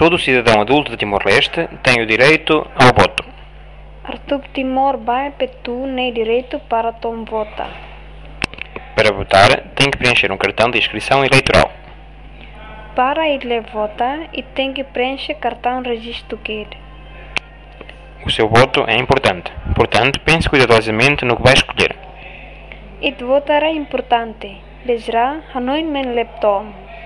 Todo cidadão adulto de Timor-Leste tem o direito ao voto. Artub Timor vai petu nem direito para tom vota. Para votar, tem que preencher um cartão de inscrição eleitoral. Para ele votar, e tem que preencher cartão registro que O seu voto é importante, portanto, pense cuidadosamente no que vai escolher. It votar é importante. Desra, Hanoi men leptom.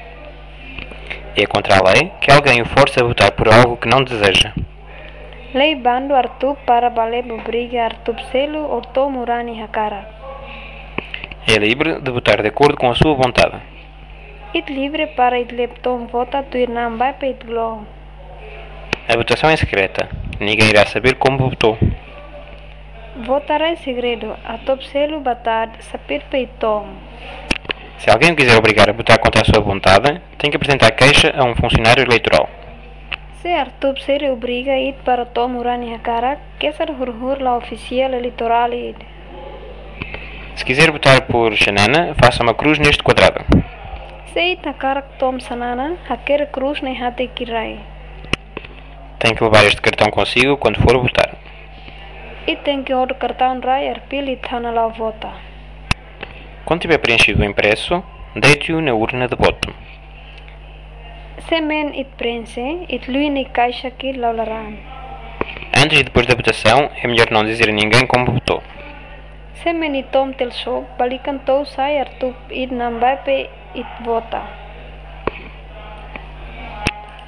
É contra a lei que alguém o force a votar por algo que não deseja. Lei bando Artub para valer obriga Artub selo ou tomurani hakara. É livre de votar de acordo com a sua vontade. It livre para it leptom vota tu irnam vai pe it glo. A votação é secreta. Ninguém irá saber como votou. Votar é segredo. Artub selo batad sapir pe it tom. Se alguém o quiser obrigar a votar contra a sua vontade, tem que apresentar queixa a um funcionário eleitoral. Se Artub selo obriga it para tomurani hakara, que ser hurhur la oficial eleitoral it. Se quiser votar por Xanana, faça uma cruz neste quadrado. Se it hakarak tom sanana, haker cruz nem hate kirai. Tem que levar este cartão consigo quando for votar. E tem que outro cartão rai arpil e thana la vota. Quando tiver preenchido o impresso, deite-o na urna de voto. Se men it prense, it lui ni caixa que laularan. Antes e depois da votação, é melhor não dizer a ninguém como votou. Se men it tom tel shop, balikan tou sai Artub it nambai pe it vota.